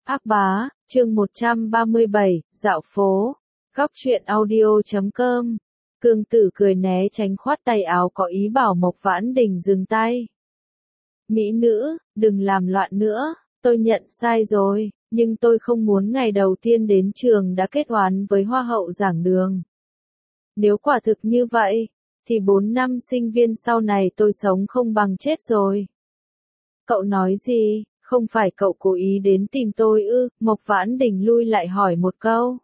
Ác bá, chương 137, dạo phố. Góc truyện audio.com. Cương Tử cười né tránh khoát tay áo có ý bảo Mộc Vãn Đình dừng tay. Mỹ nữ, đừng làm loạn nữa, tôi nhận sai rồi, nhưng tôi không muốn ngày đầu tiên đến trường đã kết oán với hoa hậu giảng đường. Nếu quả thực như vậy, thì 4 năm sinh viên sau này tôi sống không bằng chết rồi. Cậu nói gì? Không phải cậu cố ý đến tìm tôi ư? Mộc Vãn Đình lui lại hỏi một câu.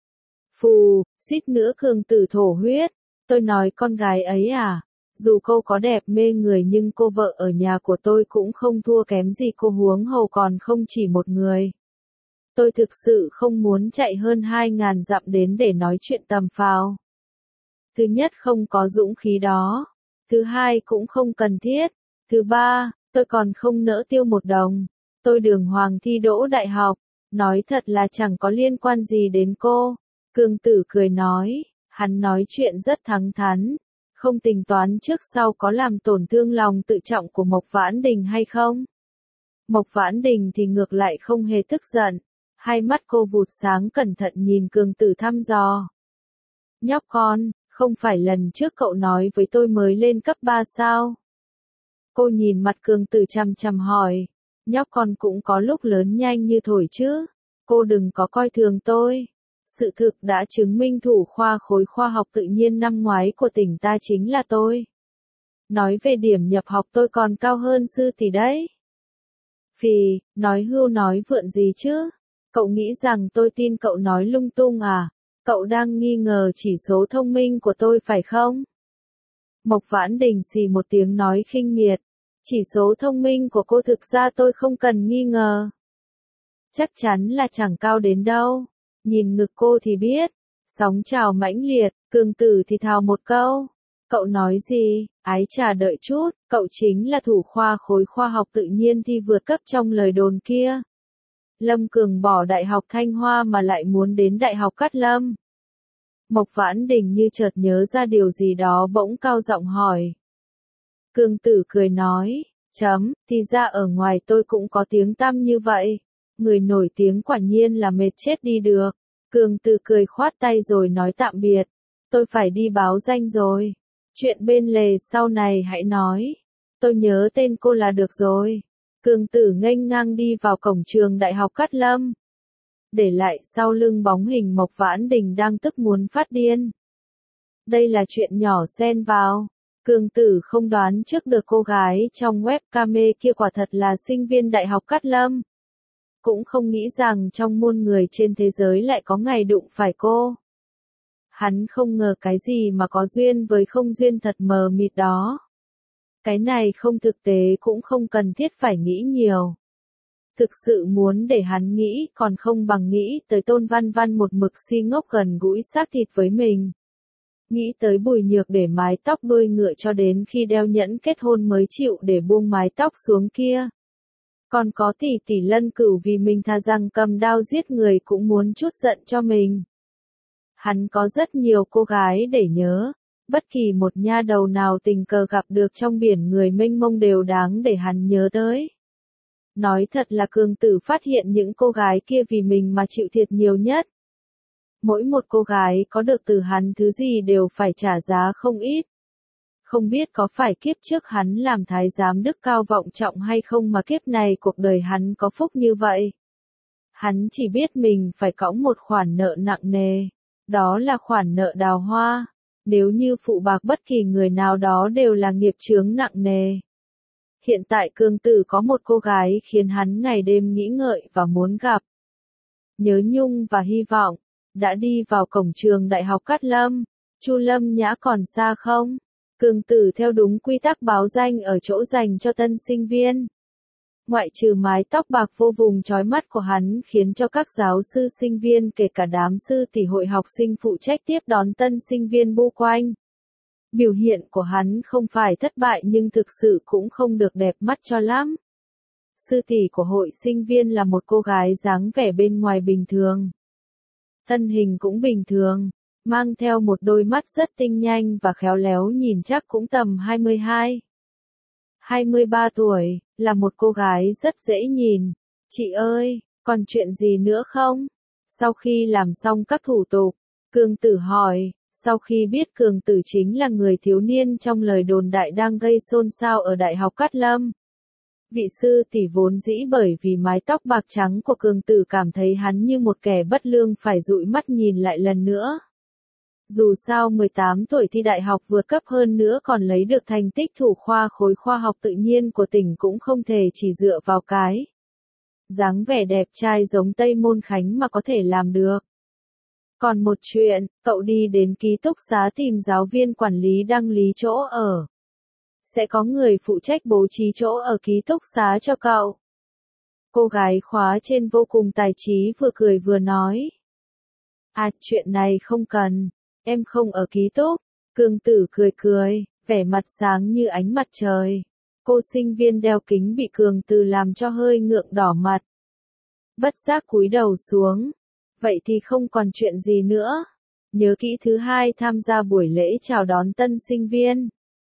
Phù, suýt nữa Cương Tử thổ huyết. Tôi nói con gái ấy à? Dù cô có đẹp mê người nhưng cô vợ ở nhà của tôi cũng không thua kém gì cô, huống hồ còn không chỉ một người. Tôi thực sự không muốn chạy hơn 2.000 dặm đến để nói chuyện tầm phào. Thứ nhất không có dũng khí đó. Thứ hai cũng không cần thiết. Thứ ba, tôi còn không nỡ tiêu một đồng. Tôi đường hoàng thi đỗ đại học. Nói thật là chẳng có liên quan gì đến cô. Cương Tử cười nói, hắn nói chuyện rất thẳng thắn. Không tính toán trước sau có làm tổn thương lòng tự trọng của Mộc Vãn Đình hay không. Mộc Vãn Đình thì ngược lại không hề tức giận. Hai mắt cô vụt sáng cẩn thận nhìn Cương Tử thăm dò. Nhóc con, không phải lần trước cậu nói với tôi mới lên cấp 3 sao? Cô nhìn mặt Cương Tử chằm chằm hỏi. Nhóc con cũng có lúc lớn nhanh như thổi chứ. Cô đừng có coi thường tôi. Sự thực đã chứng minh thủ khoa khối khoa học tự nhiên năm ngoái của tỉnh ta chính là tôi. Nói về điểm nhập học tôi còn cao hơn sư tỷ đấy. Phì, nói hưu nói vượn gì chứ? Cậu nghĩ rằng tôi tin cậu nói lung tung à? Cậu đang nghi ngờ chỉ số thông minh của tôi phải không? Mộc Vãn Đình xì một tiếng nói khinh miệt. Chỉ số thông minh của cô thực ra tôi không cần nghi ngờ. Chắc chắn là chẳng cao đến đâu. Nhìn ngực cô thì biết. Sóng trào mãnh liệt, Cương Tử thì thào một câu. Cậu nói gì? Ái trà đợi chút, cậu chính là thủ khoa khối khoa học tự nhiên thi vượt cấp trong lời đồn kia. Lâm Cường bỏ Đại học Thanh Hoa mà lại muốn đến Đại học Cát Lâm. Mộc Vãn Đình như chợt nhớ ra điều gì đó bỗng cao giọng hỏi. Cương Tử cười nói, thì ra ở ngoài tôi cũng có tiếng tăm như vậy. Người nổi tiếng quả nhiên là mệt chết đi được. Cương Tử cười khoát tay rồi nói tạm biệt. Tôi phải đi báo danh rồi. Chuyện bên lề sau này hãy nói. Tôi nhớ tên cô là được rồi. Cương Tử nghênh ngang đi vào cổng trường Đại học Cát Lâm. Để lại sau lưng bóng hình Mộc Vãn Đình đang tức muốn phát điên. Đây là chuyện nhỏ xen vào. Cương Tử không đoán trước được cô gái trong webcam kia quả thật là sinh viên Đại học Cát Lâm. Cũng không nghĩ rằng trong muôn người trên thế giới lại có ngày đụng phải cô. Hắn không ngờ cái gì mà có duyên với không duyên thật mờ mịt đó. Cái này không thực tế cũng không cần thiết phải nghĩ nhiều. Thực sự muốn để hắn nghĩ còn không bằng nghĩ tới Tôn Văn Văn một mực si ngốc gần gũi xác thịt với mình. Nghĩ tới Bùi Nhược để mái tóc đuôi ngựa cho đến khi đeo nhẫn kết hôn mới chịu để buông mái tóc xuống kia. Còn có tỷ tỷ Lân Cửu vì mình thà rằng cầm đao giết người cũng muốn chút giận cho mình. Hắn có rất nhiều cô gái để nhớ. Bất kỳ một nha đầu nào tình cờ gặp được trong biển người mênh mông đều đáng để hắn nhớ tới. Nói thật là Cương Tử phát hiện những cô gái kia vì mình mà chịu thiệt nhiều nhất. Mỗi một cô gái có được từ hắn thứ gì đều phải trả giá không ít. Không biết có phải kiếp trước hắn làm thái giám đức cao vọng trọng hay không mà kiếp này cuộc đời hắn có phúc như vậy. Hắn chỉ biết mình phải cõng một khoản nợ nặng nề. Đó là khoản nợ đào hoa. Nếu như phụ bạc bất kỳ người nào đó đều là nghiệp chướng nặng nề. Hiện tại Cương Tử có một cô gái khiến hắn ngày đêm nghĩ ngợi và muốn gặp. Nhớ nhung và hy vọng. Đã đi vào cổng trường Đại học Cát Lâm. Chu Lâm Nhã còn xa không? Cương Tử theo đúng quy tắc báo danh ở chỗ dành cho tân sinh viên. Ngoại trừ mái tóc bạc vô vùng chói mắt của hắn khiến cho các giáo sư sinh viên kể cả đám sư tỷ hội học sinh phụ trách tiếp đón tân sinh viên bu quanh. Biểu hiện của hắn không phải thất bại nhưng thực sự cũng không được đẹp mắt cho lắm. Sư tỷ của hội sinh viên là một cô gái dáng vẻ bên ngoài bình thường. Thân hình cũng bình thường, mang theo một đôi mắt rất tinh nhanh và khéo léo nhìn chắc cũng tầm 23 tuổi, là một cô gái rất dễ nhìn. Chị ơi, Còn chuyện gì nữa không? Sau khi làm xong các thủ tục, Cường Tử hỏi, sau khi biết Cường Tử chính là người thiếu niên trong lời đồn đại đang gây xôn xao ở Đại học Cát Lâm. Vị sư tỷ vốn dĩ bởi vì mái tóc bạc trắng của Cường Tử cảm thấy hắn như một kẻ bất lương phải dụi mắt nhìn lại lần nữa. Dù sao 18 tuổi thi đại học vượt cấp hơn nữa còn lấy được thành tích thủ khoa khối khoa học tự nhiên của tỉnh cũng không thể chỉ dựa vào cái dáng vẻ đẹp trai giống Tây Môn Khánh mà có thể làm được. Còn một chuyện, cậu đi đến ký túc xá tìm giáo viên quản lý đăng lý chỗ ở. Sẽ có người phụ trách bố trí chỗ ở ký túc xá cho cậu. Cô gái khóa trên vô cùng tài trí vừa cười vừa nói. À, chuyện này không cần, em không ở ký túc. Cường Tử cười cười, vẻ mặt sáng như ánh mặt trời. Cô sinh viên đeo kính bị Cường Tử làm cho hơi ngượng đỏ mặt. Bất giác cúi đầu xuống. Vậy thì không còn chuyện gì nữa. Nhớ kỹ thứ hai tham gia buổi lễ chào đón tân sinh viên.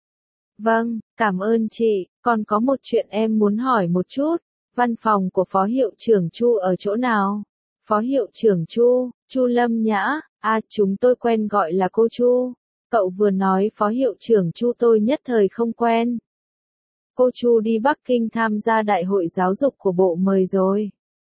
Vâng, cảm ơn chị, còn có một chuyện em muốn hỏi một chút. Văn phòng của Phó Hiệu trưởng Chu ở chỗ nào? Phó Hiệu trưởng Chu, Chu Lâm Nhã, chúng tôi quen gọi là cô Chu. Cậu vừa nói Phó Hiệu trưởng Chu tôi nhất thời không quen. Cô Chu đi Bắc Kinh tham gia đại hội giáo dục của bộ mời rồi.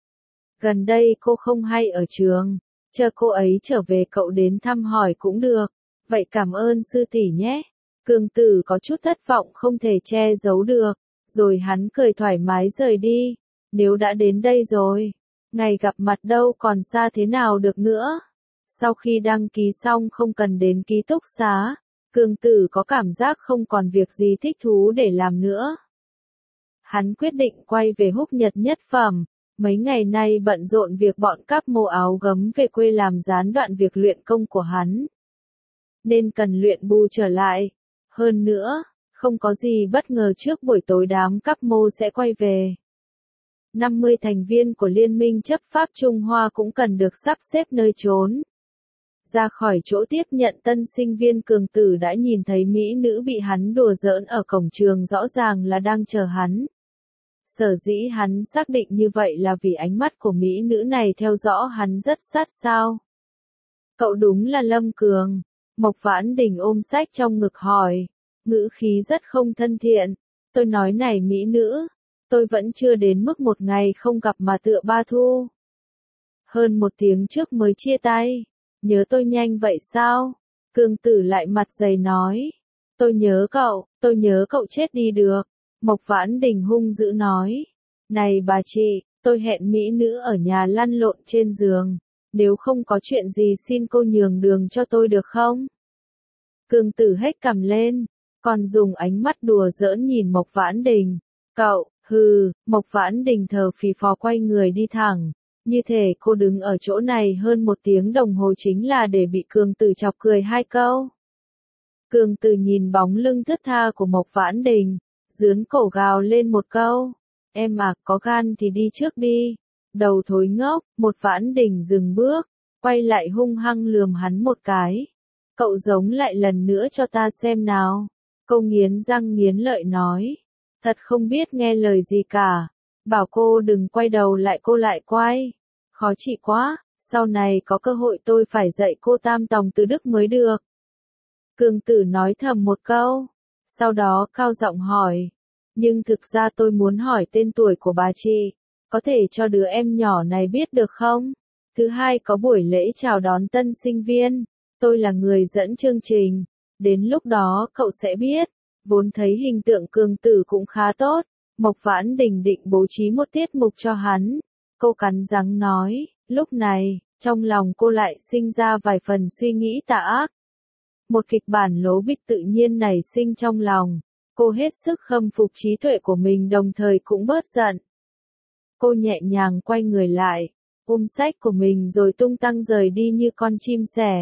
Gần đây cô không hay ở trường, chờ cô ấy trở về cậu đến thăm hỏi cũng được. Vậy cảm ơn sư tỷ nhé. Cường Tử có chút thất vọng không thể che giấu được, rồi hắn cười thoải mái rời đi. Nếu đã đến đây rồi, ngày gặp mặt đâu còn xa thế nào được nữa. Sau khi đăng ký xong không cần đến ký túc xá, Cường Tử có cảm giác không còn việc gì thích thú để làm nữa. Hắn quyết định quay về Húc Nhật Nhất Phẩm. Mấy ngày nay bận rộn việc bọn cắp mô áo gấm về quê làm gián đoạn việc luyện công của hắn. Nên cần luyện bù trở lại. Hơn nữa, không có gì bất ngờ trước buổi tối đám cắp mô sẽ quay về. 50 thành viên của Liên minh chấp pháp Trung Hoa cũng cần được sắp xếp nơi trốn. Ra khỏi chỗ tiếp nhận tân sinh viên Cường Tử đã nhìn thấy mỹ nữ bị hắn đùa giỡn ở cổng trường rõ ràng là đang chờ hắn. Sở dĩ hắn xác định như vậy là vì ánh mắt của mỹ nữ này theo dõi hắn rất sát sao. Cậu đúng là Lâm Cường. Mộc Vãn Đình ôm sách trong ngực hỏi, ngữ khí rất không thân thiện. Tôi nói này mỹ nữ, tôi vẫn chưa đến mức một ngày không gặp mà tựa ba thu. Hơn một tiếng trước mới chia tay, nhớ tôi nhanh vậy sao? Cường Tử lại mặt dày nói, tôi nhớ cậu chết đi được. Mộc Vãn Đình hung dữ nói, này bà chị, tôi hẹn mỹ nữ ở nhà lăn lộn trên giường, nếu không có chuyện gì xin cô nhường đường cho tôi được không? Cường Tử hét cằm lên, còn dùng ánh mắt đùa giỡn nhìn Mộc Vãn Đình. Cậu, Mộc Vãn Đình thờ phì phò quay người đi thẳng, như thể cô đứng ở chỗ này hơn một tiếng đồng hồ chính là để bị Cường Tử chọc cười hai câu. Cường Tử nhìn bóng lưng thướt tha của Mộc Vãn Đình, dướn cổ gào lên một câu, em à, có gan thì đi trước đi. Đầu thối ngốc, Mộc Vãn Đình dừng bước, quay lại hung hăng lườm hắn một cái. Cậu giống lại lần nữa cho ta xem nào. Cô nghiến răng nghiến lợi nói, thật không biết nghe lời gì cả. Bảo cô đừng quay đầu lại cô lại quay. Khó chịu quá, sau này có cơ hội tôi phải dạy cô tam tòng từ đức mới được. Cường Tử nói thầm một câu, sau đó cao giọng hỏi, nhưng thực ra tôi muốn hỏi tên tuổi của bà chị, có thể cho đứa em nhỏ này biết được không? Thứ hai có buổi lễ chào đón tân sinh viên, tôi là người dẫn chương trình, đến lúc đó cậu sẽ biết. Vốn thấy hình tượng Cường Tử cũng khá tốt, Mộc Vãn Đình định bố trí một tiết mục cho hắn. Cô cắn răng nói, lúc này, trong lòng cô lại sinh ra vài phần suy nghĩ tà ác. Một kịch bản lố bịch tự nhiên nảy sinh trong lòng, cô hết sức khâm phục trí tuệ của mình đồng thời cũng bớt giận. Cô nhẹ nhàng quay người lại, ôm sách của mình rồi tung tăng rời đi như con chim sẻ.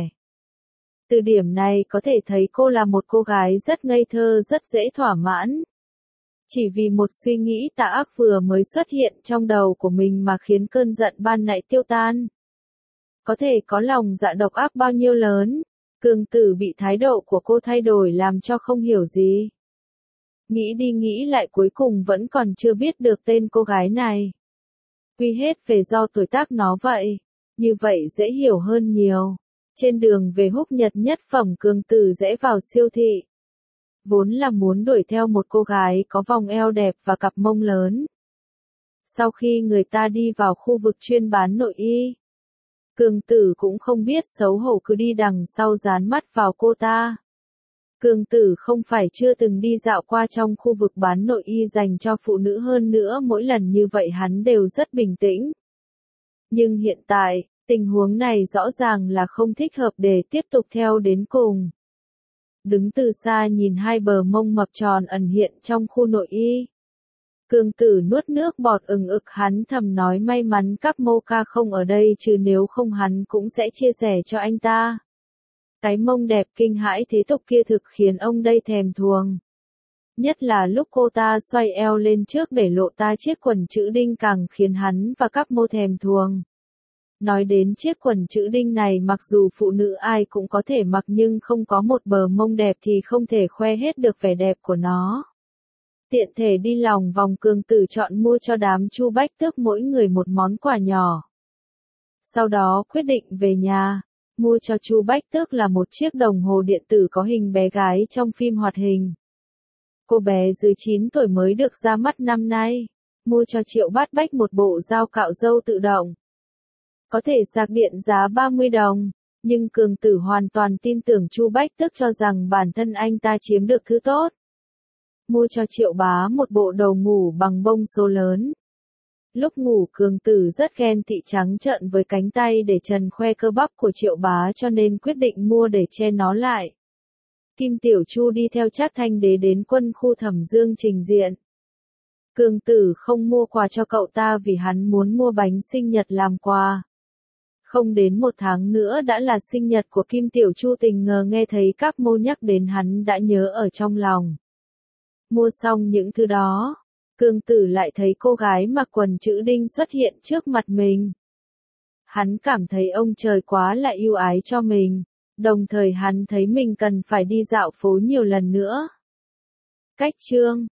Từ điểm này có thể thấy cô là một cô gái rất ngây thơ rất dễ thỏa mãn. Chỉ vì một suy nghĩ tà ác vừa mới xuất hiện trong đầu của mình mà khiến cơn giận ban nãy tiêu tan. Có thể có lòng dạ độc ác bao nhiêu lớn, Cường Tử bị thái độ của cô thay đổi làm cho không hiểu gì. Nghĩ đi nghĩ lại cuối cùng vẫn còn chưa biết được tên cô gái này. quy hết về do tuổi tác nó vậy. Như vậy dễ hiểu hơn nhiều. Trên đường về Húc Nhật nhất phẩm Cường Tử rẽ vào siêu thị. Vốn là muốn đuổi theo một cô gái có vòng eo đẹp và cặp mông lớn. Sau khi người ta đi vào khu vực chuyên bán nội y, Cường Tử cũng không biết xấu hổ cứ đi đằng sau dán mắt vào cô ta. Cường Tử không phải chưa từng đi dạo qua trong khu vực bán nội y dành cho phụ nữ, hơn nữa mỗi lần như vậy hắn đều rất bình tĩnh. Nhưng hiện tại, tình huống này rõ ràng là không thích hợp để tiếp tục theo đến cùng. Đứng từ xa nhìn hai bờ mông mập tròn ẩn hiện trong khu nội y. Cường Tử nuốt nước bọt ừng ực, hắn thầm nói may mắn cắp Mocha không ở đây, chứ nếu không hắn cũng sẽ chia sẻ cho anh ta. Cái mông đẹp kinh hãi thế tục kia thực khiến ông đây thèm thuồng. Nhất là lúc cô ta xoay eo lên trước để lộ ta chiếc quần chữ đinh càng khiến hắn và cắp mô thèm thuồng. Nói đến chiếc quần chữ đinh này, mặc dù phụ nữ ai cũng có thể mặc nhưng không có một bờ mông đẹp thì không thể khoe hết được vẻ đẹp của nó. Tiện thể đi lòng vòng, Cường Tử chọn mua cho đám Chu Bách Tước mỗi người một món quà nhỏ. Sau đó quyết định về nhà, mua cho Chu Bách Tước là một chiếc đồng hồ điện tử có hình bé gái trong phim hoạt hình. Cô bé dưới 9 tuổi mới được ra mắt năm nay. Mua cho Triệu Bát Bách một bộ dao cạo râu tự động. Có thể sạc điện giá 30 đồng, nhưng Cường Tử hoàn toàn tin tưởng Chu Bách Tước cho rằng bản thân anh ta chiếm được thứ tốt. Mua cho Triệu Bá một bộ đồ ngủ bằng bông số lớn. Lúc ngủ Cường Tử rất ghen tị, trắng trợn với cánh tay để trần khoe cơ bắp của Triệu Bá cho nên quyết định mua để che nó lại. Kim Tiểu Chu đi theo Trác Thanh Đế đến quân khu Thẩm Dương trình diện. Cường Tử không mua quà cho cậu ta vì hắn muốn mua bánh sinh nhật làm quà. Không đến 1 tháng nữa đã là sinh nhật của Kim Tiểu Chu, tình ngờ nghe thấy các mô nhắc đến hắn đã nhớ ở trong lòng. Mua xong những thứ đó, Cường Tử lại thấy cô gái mặc quần chữ đinh xuất hiện trước mặt mình. Hắn cảm thấy ông trời quá là ưu ái cho mình, đồng thời hắn thấy mình cần phải đi dạo phố nhiều lần nữa. Cách chương